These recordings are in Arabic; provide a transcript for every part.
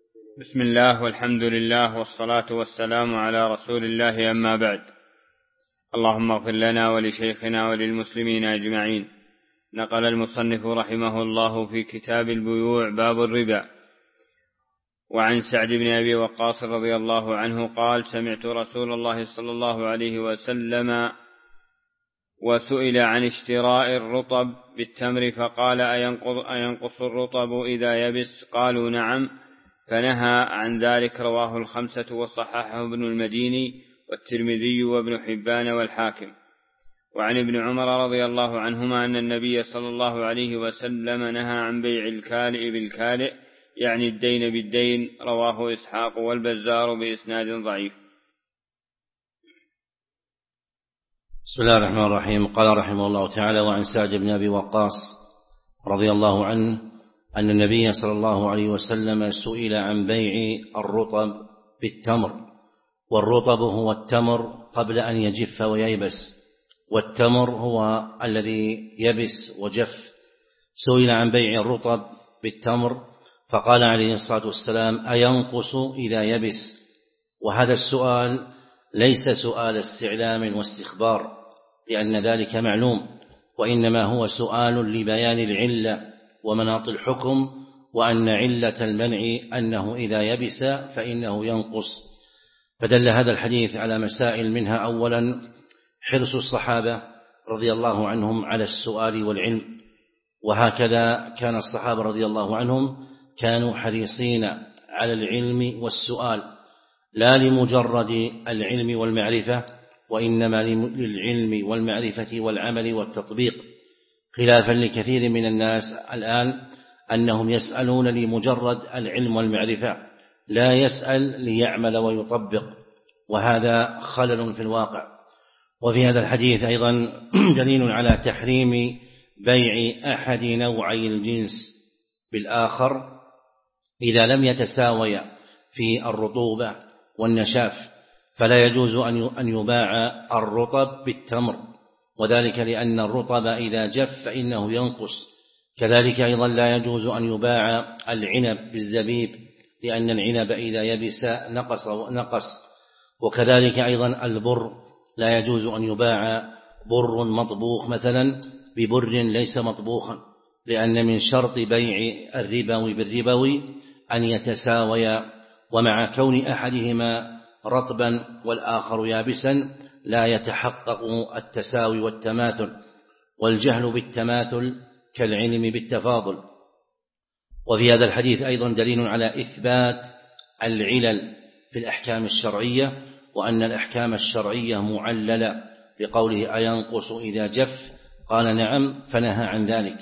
بسم الله والحمد لله والصلاة والسلام على رسول الله، أما بعد. اللهم اغفر لنا ولشيخنا وللمسلمين أجمعين. نقل المصنف رحمه الله في كتاب البيوع باب الربا. وعن سعد بن أبي وقاص رضي الله عنه قال: سمعت رسول الله صلى الله عليه وسلم وسئل عن اشتراء الرطب بالتمر فقال: أينقص الرطب إذا يبس؟ قالوا: نعم. فنهى عن ذلك. رواه الخمسة وصححه ابن المديني والترمذي وابن حبان والحاكم. وعن ابن عمر رضي الله عنهما أن النبي صلى الله عليه وسلم نهى عن بيع الكالئ بالكالئ، يعني الدين بالدين. رواه إسحاق والبزار بإسناد ضعيف. بسم الله الرحمن الرحيم. قال رحمه الله تعالى: وعن سعد بن أبي وقاص رضي الله عنه أن النبي صلى الله عليه وسلم سئل عن بيع الرطب بالتمر. والرطب هو التمر قبل أن يجف وييبس، والتمر هو الذي يبس وجف. سئل عن بيع الرطب بالتمر فقال عليه الصلاة والسلام: أينقص إذا يبس؟ وهذا السؤال ليس سؤال استعلام واستخبار، لأن ذلك معلوم، وإنما هو سؤال لبيان العلة ومناط الحكم، وأن علة المنع أنه إذا يبس فإنه ينقص. فدل هذا الحديث على مسائل، منها أولا حرص الصحابة رضي الله عنهم على السؤال والعلم، وهكذا كان الصحابة رضي الله عنهم كانوا حريصين على العلم والسؤال، لا لمجرد العلم والمعرفة، وإنما للعلم والمعرفة والعمل والتطبيق، خلافا لكثير من الناس الآن أنهم يسألون لمجرد العلم والمعرفة، لا يسأل ليعمل ويطبق، وهذا خلل في الواقع. وفي هذا الحديث أيضا دليل على تحريم بيع أحد نوعي الجنس بالآخر إذا لم يتساويا في الرطوبة والنشاف، فلا يجوز أن يباع الرطب بالتمر، وذلك لأن الرطب إذا جف فإنه ينقص. كذلك أيضا لا يجوز أن يباع العنب بالزبيب، لأن العنب إذا يبس نقص. وكذلك أيضا البر لا يجوز أن يباع بر مطبوخ مثلا ببر ليس مطبوخا، لأن من شرط بيع الربوي بالربوي أن يتساويا، ومع كون أحدهما رطبا والآخر يابسا لا يتحقق التساوي والتماثل، والجهل بالتماثل كالعلم بالتفاضل. وفي هذا الحديث أيضا دليل على إثبات العلل في الأحكام الشرعية، وأن الأحكام الشرعية معللة، لقوله: أينقص إذا جف؟ قال: نعم. فنهى عن ذلك.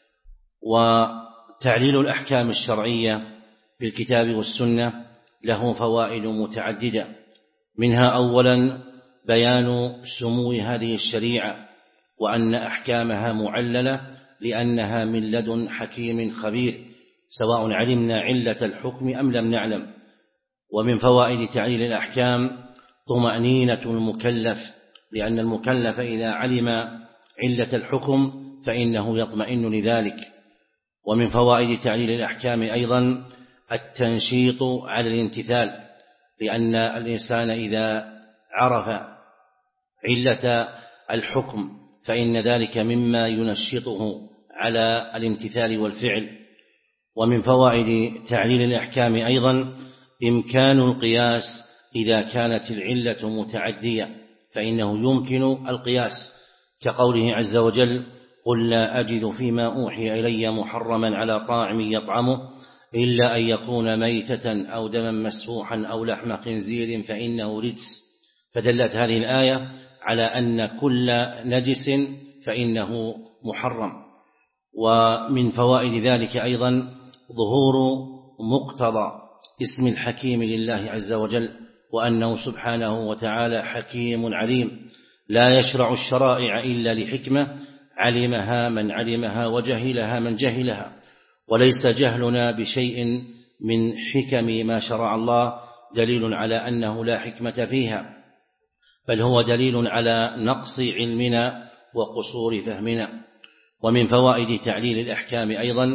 وتعليل الأحكام الشرعية بالكتاب والسنة له فوائد متعددة، منها أولا بيان سمو هذه الشريعة، وأن أحكامها معللة لأنها من لدن حكيم خبير، سواء علمنا علة الحكم أم لم نعلم. ومن فوائد تعليل الأحكام طمأنينة المكلف، لأن المكلف إذا علم علة الحكم فإنه يطمئن لذلك. ومن فوائد تعليل الأحكام أيضا التنشيط على الامتثال، لأن الإنسان إذا عرف علة الحكم فإن ذلك مما ينشطه على الامتثال والفعل. ومن فوائد تعليل الأحكام أيضا إمكان القياس إذا كانت العلة متعدية، فإنه يمكن القياس، كقوله عز وجل: قل لا أجد فيما أوحي إلي محرما على طاعم يطعمه إلا أن يكون ميتة أو دما مسفوحا أو لحم خنزير فإنه رجس. فدلت هذه الآية على أن كل نجس فإنه محرم. ومن فوائد ذلك أيضا ظهور مقتضى اسم الحكيم لله عز وجل، وأنه سبحانه وتعالى حكيم عليم، لا يشرع الشرائع إلا لحكمة علمها من علمها وجهلها من جهلها. وليس جهلنا بشيء من حكم ما شرع الله دليل على أنه لا حكمة فيها، بل هو دليل على نقص علمنا وقصور فهمنا. ومن فوائد تعليل الأحكام أيضا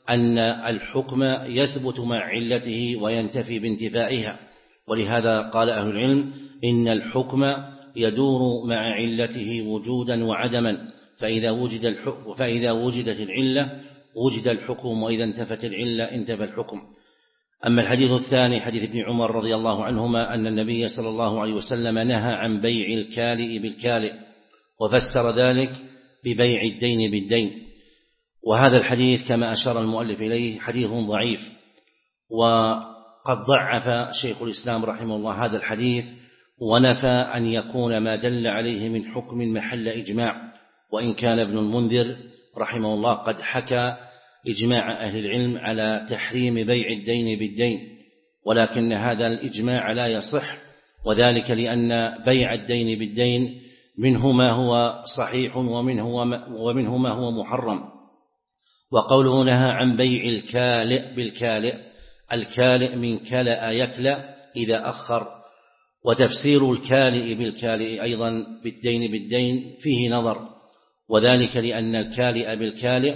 أن الحكم يثبت مع علته وينتفي بانتفائها، ولهذا قال أهل العلم إن الحكم يدور مع علته وجودا وعدما، فإذا وجدت العلة وجد الحكم، وإذا انتفت العلة انتفى الحكم. أما الحديث الثاني حديث ابن عمر رضي الله عنهما أن النبي صلى الله عليه وسلم نهى عن بيع الكالئ بالكالئ، وفسر ذلك ببيع الدين بالدين. وهذا الحديث كما أشار المؤلف إليه حديث ضعيف، وقد ضعف شيخ الإسلام رحمه الله هذا الحديث، ونفى أن يكون ما دل عليه من حكم محل إجماع، وإن كان ابن المنذر رحمه الله قد حكى إجماع أهل العلم على تحريم بيع الدين بالدين، ولكن هذا الإجماع لا يصح، وذلك لأن بيع الدين بالدين منه ما هو صحيح ومنه ما هو محرم. وقوله نهى عن بيع الكالئ بالكالئ، الكالئ من كلأ يكلأ إذا أخر، وتفسير الكالئ بالكالئ أيضا بالدين بالدين فيه نظر، وذلك لأن الكالئ بالكالئ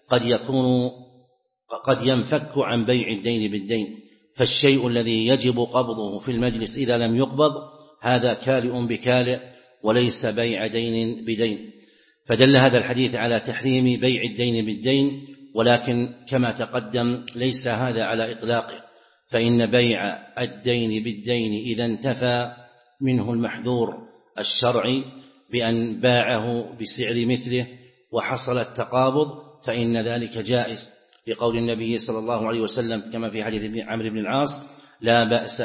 قد ينفك عن بيع الدين بالدين، فالشيء الذي يجب قبضه في المجلس إذا لم يقبض هذا كالئ بكالئ وليس بيع دين بدين. فدل هذا الحديث على تحريم بيع الدين بالدين، ولكن كما تقدم ليس هذا على إطلاقه، فإن بيع الدين بالدين إذا انتفى منه المحذور الشرعي بأن باعه بسعر مثله وحصل التقابض فإن ذلك جائز، لقول النبي صلى الله عليه وسلم كما في حديث عمرو بن العاص: لا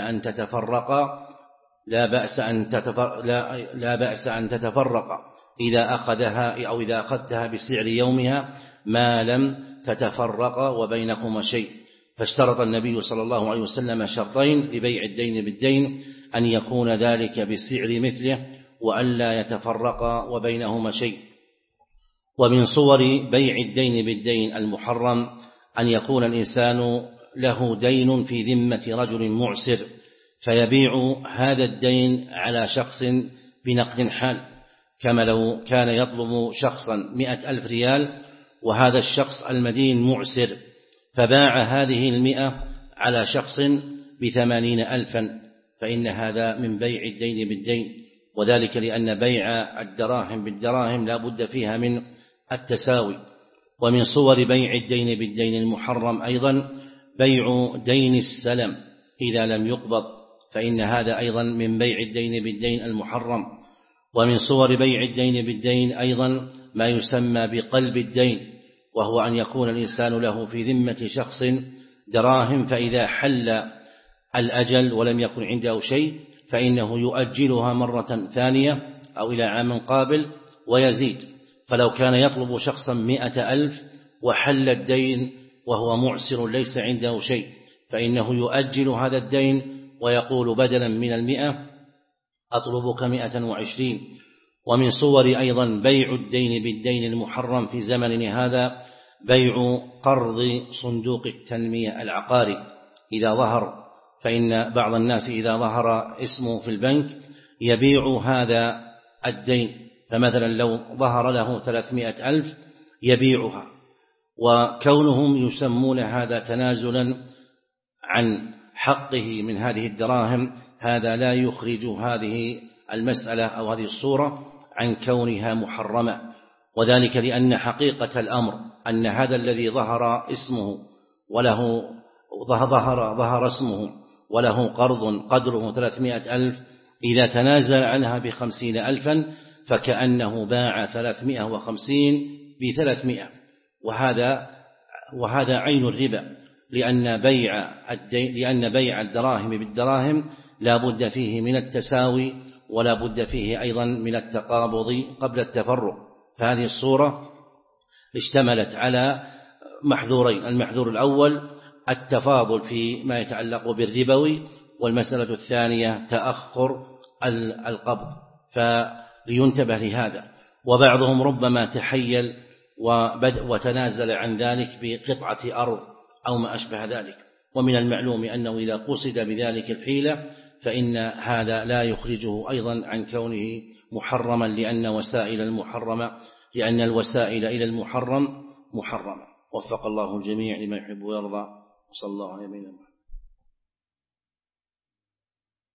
بأس أن تتفرق إذا أخذها أو إذا أخذتها بسعر يومها ما لم تتفرق وبينكما شيء. فاشترط النبي صلى الله عليه وسلم شرطين لبيع الدين بالدين: أن يكون ذلك بسعر مثله، وأن لا يتفرق وبينهما شيء. ومن صور بيع الدين بالدين المحرم أن يكون الإنسان له دين في ذمة رجل معسر، فيبيع هذا الدين على شخص بنقد حال، كما لو كان يطلب شخصا 100,000 ريال وهذا الشخص المدين معسر، فباع هذه 100 على شخص ب80,000، فإن هذا من بيع الدين بالدين، وذلك لأن بيع الدراهم بالدراهم لا بد فيها من التساوي. ومن صور بيع الدين بالدين المحرم أيضا بيع دين السلم إذا لم يقبض، فإن هذا أيضا من بيع الدين بالدين المحرم. ومن صور بيع الدين بالدين أيضا ما يسمى بقلب الدين، وهو أن يكون الإنسان له في ذمة شخص دراهم، فإذا حل الأجل ولم يكن عنده شيء فإنه يؤجلها مرة ثانية أو إلى عام قابل ويزيد. فلو كان يطلب شخصا 100,000 وحل الدين وهو معسر ليس عنده شيء، فإنه يؤجل هذا الدين ويقول بدلا من 100 أطلبك 120. ومن صور أيضا بيع الدين بالدين المحرم في زمننا هذا بيع قرض صندوق التنمية العقاري إذا ظهر، فإن بعض الناس إذا ظهر اسمه في البنك يبيع هذا الدين، فمثلا لو ظهر له 300,000 يبيعها، وكونهم يسمون هذا تنازلا عن حقه من هذه الدراهم هذا لا يخرج هذه المسألة أو هذه الصورة عن كونها محرمة، وذلك لأن حقيقة الأمر أن هذا الذي ظهر اسمه وله ظهر اسمه وله قرض قدره 300,000 إذا تنازل عنها ب50,000 فكأنه باع 350 ب300، وهذا عين الربا، لأن بيع الدراهم بالدراهم لا بد فيه من التساوي ولا بد فيه أيضا من التقابض قبل التفرق. فهذه الصورة اشتملت على محذورين: المحذور الأول التفاضل فيما يتعلق بالربوي، والمسألة الثانية تأخر القبض، فلينتبه لهذا. وبعضهم ربما تحيل وتنازل عن ذلك بقطعة أرض أو ما أشبه ذلك، ومن المعلوم أنه إذا قصد بذلك الحيلة فإن هذا لا يخرجه أيضا عن كونه محرما، لأن الوسائل إلى المحرم محرمة. وفق الله الجميع لما يحب ويرضى. صلى الله عليه وسلم.